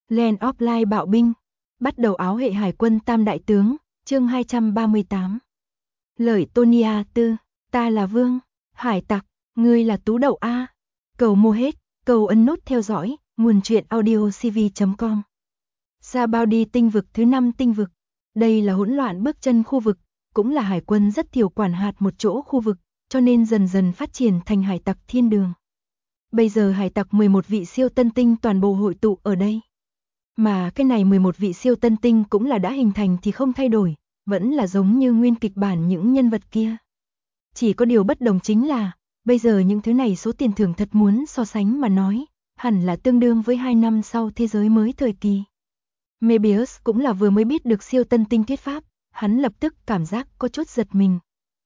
Land of Light bạo binh, bắt đầu áo hệ hải quân tam đại tướng, chương 238. Lời Tonia Tư, ta là Vương, hải tặc, ngươi là Tú Đậu A. Cầu mua hết, cầu ấn nút theo dõi, nguồn truyện audiocv.com. Sabaody tinh vực thứ 5 tinh vực. Đây là hỗn loạn bước chân khu vực, cũng là hải quân rất thiểu quản hạt một chỗ khu vực, cho nên dần dần phát triển thành hải tặc thiên đường. Bây giờ hải tặc 11 vị siêu tân tinh toàn bộ hội tụ ở đây. Mà cái này 11 vị siêu tân tinh cũng là đã hình thành thì không thay đổi, vẫn là giống như nguyên kịch bản những nhân vật kia. Chỉ có điều bất đồng chính là, bây giờ những thứ này số tiền thưởng thật muốn so sánh mà nói, hẳn là tương đương với 2 năm sau thế giới mới thời kỳ. Mebius cũng là vừa mới biết được siêu tân tinh thuyết pháp, hắn lập tức cảm giác có chút giật mình.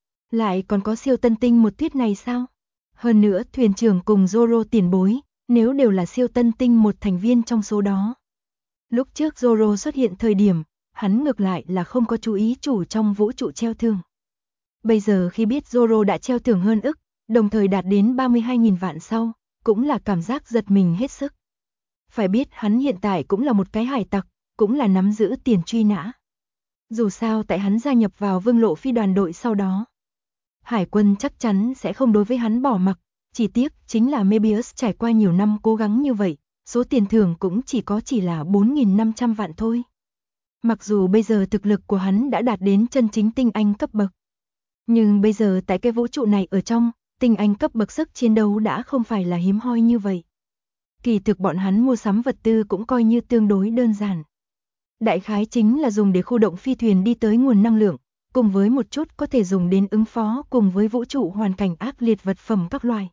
Lại còn có siêu tân tinh một thuyết này sao? Hơn nữa thuyền trưởng cùng Zoro tiền bối, nếu đều là siêu tân tinh một thành viên trong số đó. Lúc trước Zoro xuất hiện thời điểm, hắn ngược lại là không có chú ý chủ trong vũ trụ treo thưởng. Bây giờ khi biết Zoro đã treo thưởng hơn ức, đồng thời đạt đến 32.000 vạn sau, cũng là cảm giác giật mình hết sức. Phải biết hắn hiện tại cũng là một cái hải tặc, cũng là nắm giữ tiền truy nã. Dù sao tại hắn gia nhập vào Vương Lộ Phi đoàn đội sau đó, hải quân chắc chắn sẽ không đối với hắn bỏ mặc, chỉ tiếc chính là Mebius trải qua nhiều năm cố gắng như vậy, số tiền thưởng cũng chỉ là 4.500 vạn thôi. Mặc dù bây giờ thực lực của hắn đã đạt đến chân chính tinh anh cấp bậc, nhưng bây giờ tại cái vũ trụ này ở trong, tinh anh cấp bậc sức chiến đấu đã không phải là hiếm hoi như vậy. Kỳ thực bọn hắn mua sắm vật tư cũng coi như tương đối đơn giản. Đại khái chính là dùng để khu động phi thuyền đi tới nguồn năng lượng, cùng với một chút có thể dùng đến ứng phó cùng với vũ trụ hoàn cảnh ác liệt vật phẩm các loại.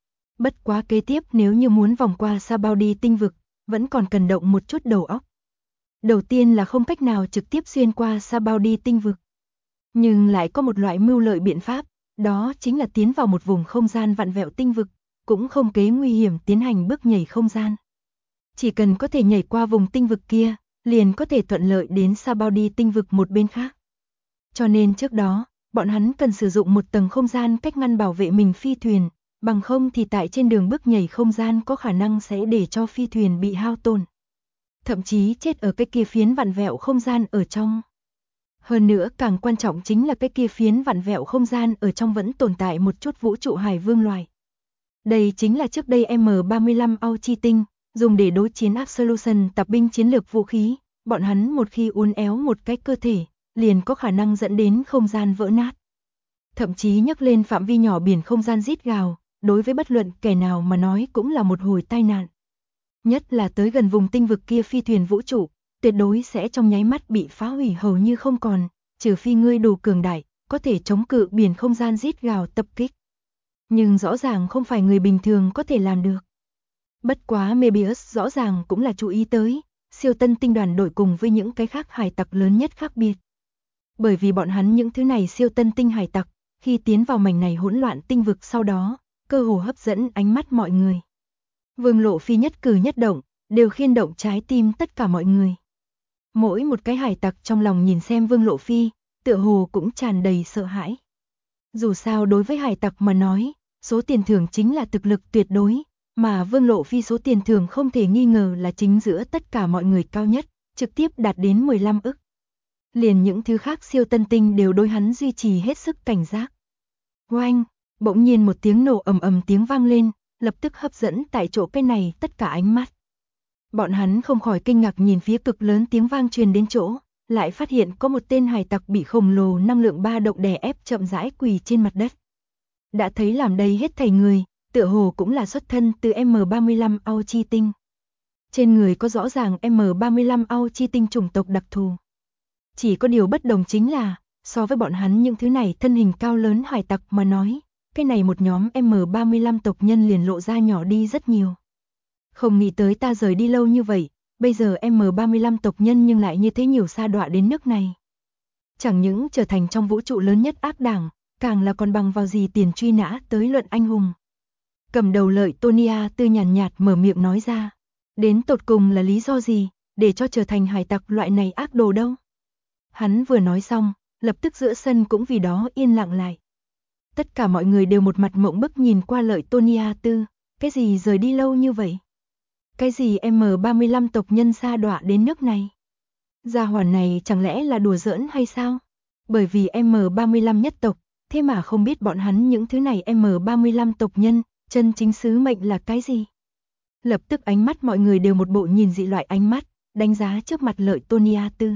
Bất quá kế tiếp nếu như muốn vòng qua Sabaody tinh vực, vẫn còn cần động một chút đầu óc. Đầu tiên là không cách nào trực tiếp xuyên qua Sabaody tinh vực. Nhưng lại có một loại mưu lợi biện pháp, đó chính là tiến vào một vùng không gian vặn vẹo tinh vực, cũng không kế nguy hiểm tiến hành bước nhảy không gian. Chỉ cần có thể nhảy qua vùng tinh vực kia, liền có thể thuận lợi đến Sabaody tinh vực một bên khác. Cho nên trước đó, bọn hắn cần sử dụng một tầng không gian cách ngăn bảo vệ mình phi thuyền, bằng không thì tại trên đường bước nhảy không gian có khả năng sẽ để cho phi thuyền bị hao tổn. Thậm chí chết ở cái kia phiến vặn vẹo không gian ở trong. Hơn nữa càng quan trọng chính là cái kia phiến vặn vẹo không gian ở trong vẫn tồn tại một chút vũ trụ hải vương loài. Đây chính là trước đây M35 Ao Chi Tinh, dùng để đối chiến Absolution tạp binh chiến lược vũ khí, bọn hắn một khi uốn éo một cái cơ thể, liền có khả năng dẫn đến không gian vỡ nát. Thậm chí nhấc lên phạm vi nhỏ biển không gian rít gào, đối với bất luận kẻ nào mà nói cũng là một hồi tai nạn. Nhất là tới gần vùng tinh vực kia phi thuyền vũ trụ, tuyệt đối sẽ trong nháy mắt bị phá hủy hầu như không còn, trừ phi ngươi đủ cường đại, có thể chống cự biển không gian rít gào tập kích. Nhưng rõ ràng không phải người bình thường có thể làm được. Bất quá Mebius rõ ràng cũng là chú ý tới, siêu tân tinh đoàn đội cùng với những cái khác hải tặc lớn nhất khác biệt. Bởi vì bọn hắn những thứ này siêu tân tinh hải tặc, khi tiến vào mảnh này hỗn loạn tinh vực sau đó, cơ hồ hấp dẫn ánh mắt mọi người. Vương Lộ Phi nhất cử nhất động, đều khiên động trái tim tất cả mọi người. Mỗi một cái hải tặc trong lòng nhìn xem Vương Lộ Phi, tựa hồ cũng tràn đầy sợ hãi. Dù sao đối với hải tặc mà nói, số tiền thưởng chính là thực lực tuyệt đối, mà Vương Lộ Phi số tiền thưởng không thể nghi ngờ là chính giữa tất cả mọi người cao nhất, trực tiếp đạt đến 15 ức. Liền những thứ khác siêu tân tinh đều đối hắn duy trì hết sức cảnh giác. Oanh, bỗng nhiên một tiếng nổ ầm ầm tiếng vang lên, lập tức hấp dẫn tại chỗ cái này tất cả ánh mắt. Bọn hắn không khỏi kinh ngạc nhìn phía cực lớn tiếng vang truyền đến chỗ, lại phát hiện có một tên hải tặc bị khổng lồ năng lượng ba động đè ép chậm rãi quỳ trên mặt đất. Đã thấy làm đây hết thảy người, tựa hồ cũng là xuất thân từ M35 Ao Chi Tinh. Trên người có rõ ràng M35 Ao Chi Tinh chủng tộc đặc thù. Chỉ có điều bất đồng chính là, so với bọn hắn những thứ này thân hình cao lớn hải tặc mà nói, cái này một nhóm M35 tộc nhân liền lộ ra nhỏ đi rất nhiều. Không nghĩ tới ta rời đi lâu như vậy, bây giờ M35 tộc nhân nhưng lại như thế nhiều sa đọa đến nước này. Chẳng những trở thành trong vũ trụ lớn nhất ác đảng, càng là còn bằng vào gì tiền truy nã tới luận anh hùng. Cầm đầu Lợi Tonia Tư nhàn nhạt mở miệng nói ra, đến tột cùng là lý do gì, để cho trở thành hải tặc loại này ác đồ đâu. Hắn vừa nói xong, lập tức giữa sân cũng vì đó yên lặng lại. Tất cả mọi người đều một mặt mộng bức nhìn qua Lợi Tonia Tư, cái gì rời đi lâu như vậy? Cái gì M35 tộc nhân sa đọa đến nước này? Gia hỏa này chẳng lẽ là đùa giỡn hay sao? Bởi vì M35 nhất tộc, thế mà không biết bọn hắn những thứ này M35 tộc nhân, chân chính sứ mệnh là cái gì? Lập tức ánh mắt mọi người đều một bộ nhìn dị loại ánh mắt, đánh giá trước mặt Lợi Tonia Tư.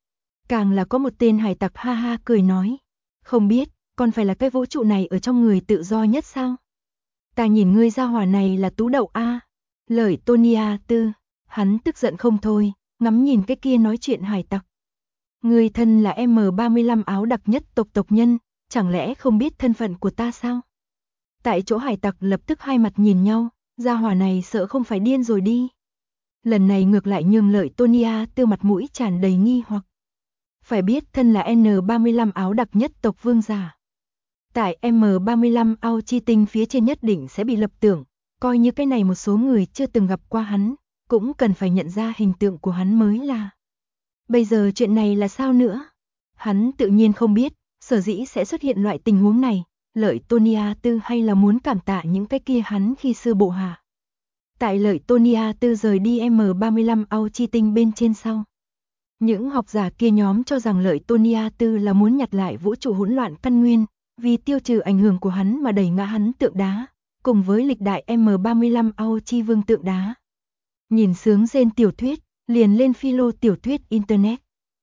Càng là có một tên hải tặc ha ha cười nói, không biết, còn phải là cái vũ trụ này ở trong người tự do nhất sao? Ta nhìn ngươi gia hỏa này là tú đậu a. Lợi Tonia Tư, hắn tức giận không thôi, ngắm nhìn cái kia nói chuyện hải tặc. Ngươi thân là M35 áo đặc nhất tộc nhân, chẳng lẽ không biết thân phận của ta sao? Tại chỗ hải tặc lập tức hai mặt nhìn nhau, gia hỏa này sợ không phải điên rồi đi. Lần này ngược lại nhường Lợi Tonia Tư mặt mũi tràn đầy nghi hoặc. Phải biết thân là N35 áo đặc nhất tộc vương giả. Tại M35 ao chi tinh phía trên nhất định sẽ bị lập tưởng, coi như cái này một số người chưa từng gặp qua hắn, cũng cần phải nhận ra hình tượng của hắn mới là. Bây giờ chuyện này là sao nữa? Hắn tự nhiên không biết, sở dĩ sẽ xuất hiện loại tình huống này, Lợi Tonia Tư hay là muốn cảm tạ những cái kia hắn khi xưa bộ hạ. Tại Lợi Tonia Tư rời đi M35 ao chi tinh bên trên sau. Những học giả kia nhóm cho rằng Lợi Tonia Tư là muốn nhặt lại vũ trụ hỗn loạn căn nguyên, vì tiêu trừ ảnh hưởng của hắn mà đẩy ngã hắn tượng đá, cùng với lịch đại M35 ao chi vương tượng đá. Nhìn sướng rên tiểu thuyết, liền lên philo tiểu thuyết Internet.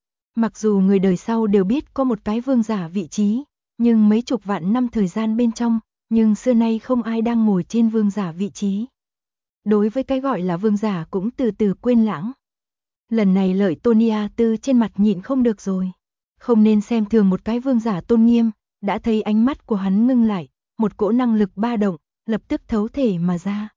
Mặc dù người đời sau đều biết có một cái vương giả vị trí, nhưng mấy chục vạn năm thời gian bên trong, nhưng xưa nay không ai đang ngồi trên vương giả vị trí. Đối với cái gọi là vương giả cũng từ từ quên lãng. Lần này Lợi Tonia Tư trên mặt nhịn không được rồi. Không nên xem thường một cái vương giả tôn nghiêm, đã thấy ánh mắt của hắn ngưng lại, một cỗ năng lực ba động, lập tức thấu thể mà ra.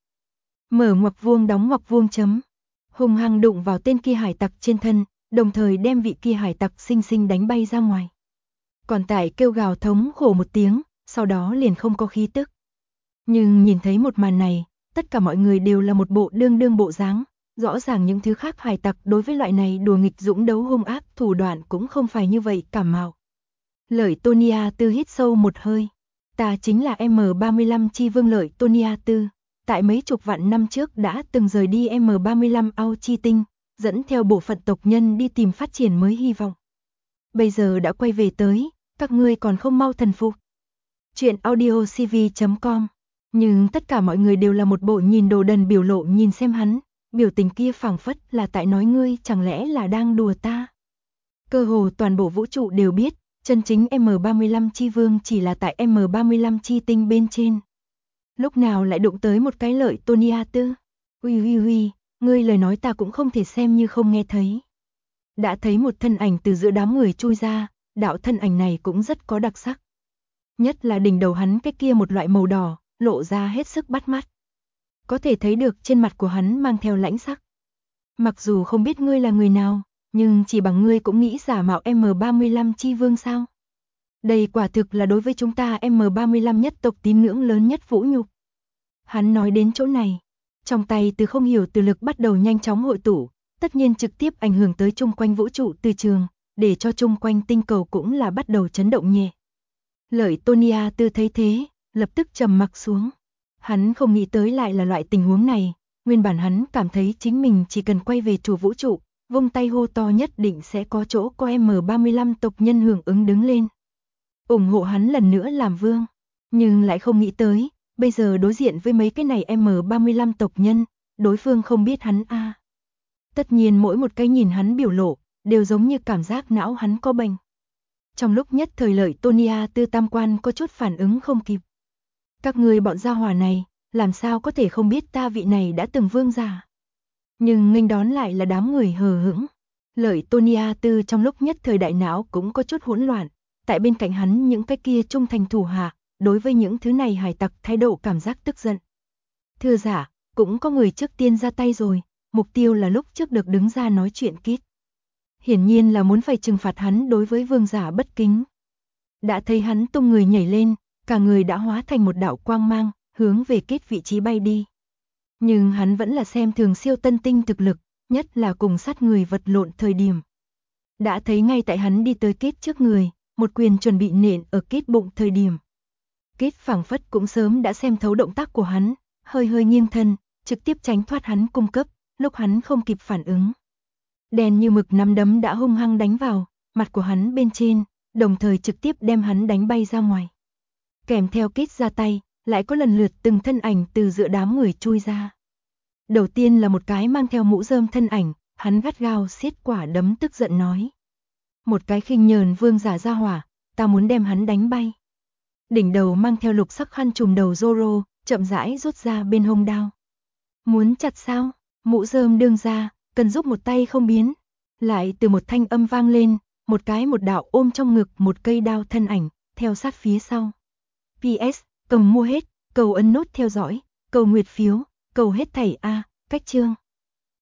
Mở ngoặc vuông đóng ngoặc vuông chấm. Hung hăng đụng vào tên kia hải tặc trên thân, đồng thời đem vị kia hải tặc xinh xinh đánh bay ra ngoài. Còn Tải kêu gào thống khổ một tiếng, sau đó liền không có khí tức. Nhưng nhìn thấy một màn này, tất cả mọi người đều là một bộ đương bộ dáng. Rõ ràng những thứ khác hải tặc đối với loại này đùa nghịch dũng đấu hung ác thủ đoạn cũng không phải như vậy cảm mạo. Lợi Tonia Tư hít sâu một hơi. Ta chính là M35 chi vương Lợi Tonia Tư. Tại mấy chục vạn năm trước đã từng rời đi M35 ao chi tinh, dẫn theo bộ phận tộc nhân đi tìm phát triển mới hy vọng. Bây giờ đã quay về tới, các ngươi còn không mau thần phục. Chuyện audiocv.com. Nhưng tất cả mọi người đều là một bộ nhìn đồ đần biểu lộ nhìn xem hắn. Biểu tình kia phảng phất là tại nói ngươi chẳng lẽ là đang đùa ta. Cơ hồ toàn bộ vũ trụ đều biết, chân chính M35 chi vương chỉ là tại M35 chi tinh bên trên. Lúc nào lại đụng tới một cái Lợi Tonia Tư. Ui, ngươi lời nói ta cũng không thể xem như không nghe thấy. Đã thấy một thân ảnh từ giữa đám người chui ra, đạo thân ảnh này cũng rất có đặc sắc. Nhất là đỉnh đầu hắn cái kia một loại màu đỏ, lộ ra hết sức bắt mắt. Có thể thấy được trên mặt của hắn mang theo lãnh sắc. Mặc dù không biết ngươi là người nào, nhưng chỉ bằng ngươi cũng nghĩ giả mạo M35 chi vương sao? Đây quả thực là đối với chúng ta M35 nhất tộc tín ngưỡng lớn nhất vũ nhục. Hắn nói đến chỗ này, trong tay từ không hiểu từ lực bắt đầu nhanh chóng hội tụ, tất nhiên trực tiếp ảnh hưởng tới chung quanh vũ trụ từ trường, để cho chung quanh tinh cầu cũng là bắt đầu chấn động nhẹ. Lợi Tonia Tư thấy thế, lập tức trầm mặc xuống. Hắn không nghĩ tới lại là loại tình huống này, nguyên bản hắn cảm thấy chính mình chỉ cần quay về chủ vũ trụ, vung tay hô to nhất định sẽ có chỗ có M35 tộc nhân hưởng ứng đứng lên. ủng hộ hắn lần nữa làm vương, nhưng lại không nghĩ tới, bây giờ đối diện với mấy cái này M35 tộc nhân, đối phương không biết hắn a. Tất nhiên mỗi một cái nhìn hắn biểu lộ, đều giống như cảm giác não hắn có bệnh. Trong lúc nhất thời Lợi Tonia Tư tam quan có chút phản ứng không kịp. Các người bọn gia hỏa này, làm sao có thể không biết ta vị này đã từng vương giả. Nhưng nghênh đón lại là đám người hờ hững. Lợi Tonia Tư trong lúc nhất thời đại não cũng có chút hỗn loạn, tại bên cạnh hắn những cái kia trung thành thủ hạ, đối với những thứ này hải tặc thái độ cảm giác tức giận. Thưa giả, cũng có người trước tiên ra tay rồi, mục tiêu là lúc trước được đứng ra nói chuyện Kít. Hiển nhiên là muốn phải trừng phạt hắn đối với vương giả bất kính. Đã thấy hắn tung người nhảy lên, cả người đã hóa thành một đạo quang mang, hướng về Kít vị trí bay đi. Nhưng hắn vẫn là xem thường siêu tân tinh thực lực, nhất là cùng sát người vật lộn thời điểm. Đã thấy ngay tại hắn đi tới Kít trước người, một quyền chuẩn bị nện ở Kít bụng thời điểm. Kít phảng phất cũng sớm đã xem thấu động tác của hắn, hơi nghiêng thân, trực tiếp tránh thoát hắn cung cấp, lúc hắn không kịp phản ứng. Đen như mực nắm đấm đã hung hăng đánh vào mặt của hắn bên trên, đồng thời trực tiếp đem hắn đánh bay ra ngoài. Kèm theo kích ra tay, lại có lần lượt từng thân ảnh từ giữa đám người chui ra. Đầu tiên là một cái mang theo mũ rơm thân ảnh, hắn gắt gao siết quả đấm tức giận nói. Một cái khinh nhờn vương giả ra hỏa, ta muốn đem hắn đánh bay. Đỉnh đầu mang theo lục sắc khăn trùm đầu Zoro, chậm rãi rút ra bên hông đao. Muốn chặt sao? Mũ rơm đương ra, cần giúp một tay không biến. Lại từ một thanh âm vang lên, một đạo ôm trong ngực một cây đao thân ảnh, theo sát phía sau. PS, cầm mua hết, cầu ấn nút theo dõi, cầu nguyệt phiếu, cầu hết thảy A, cách chương.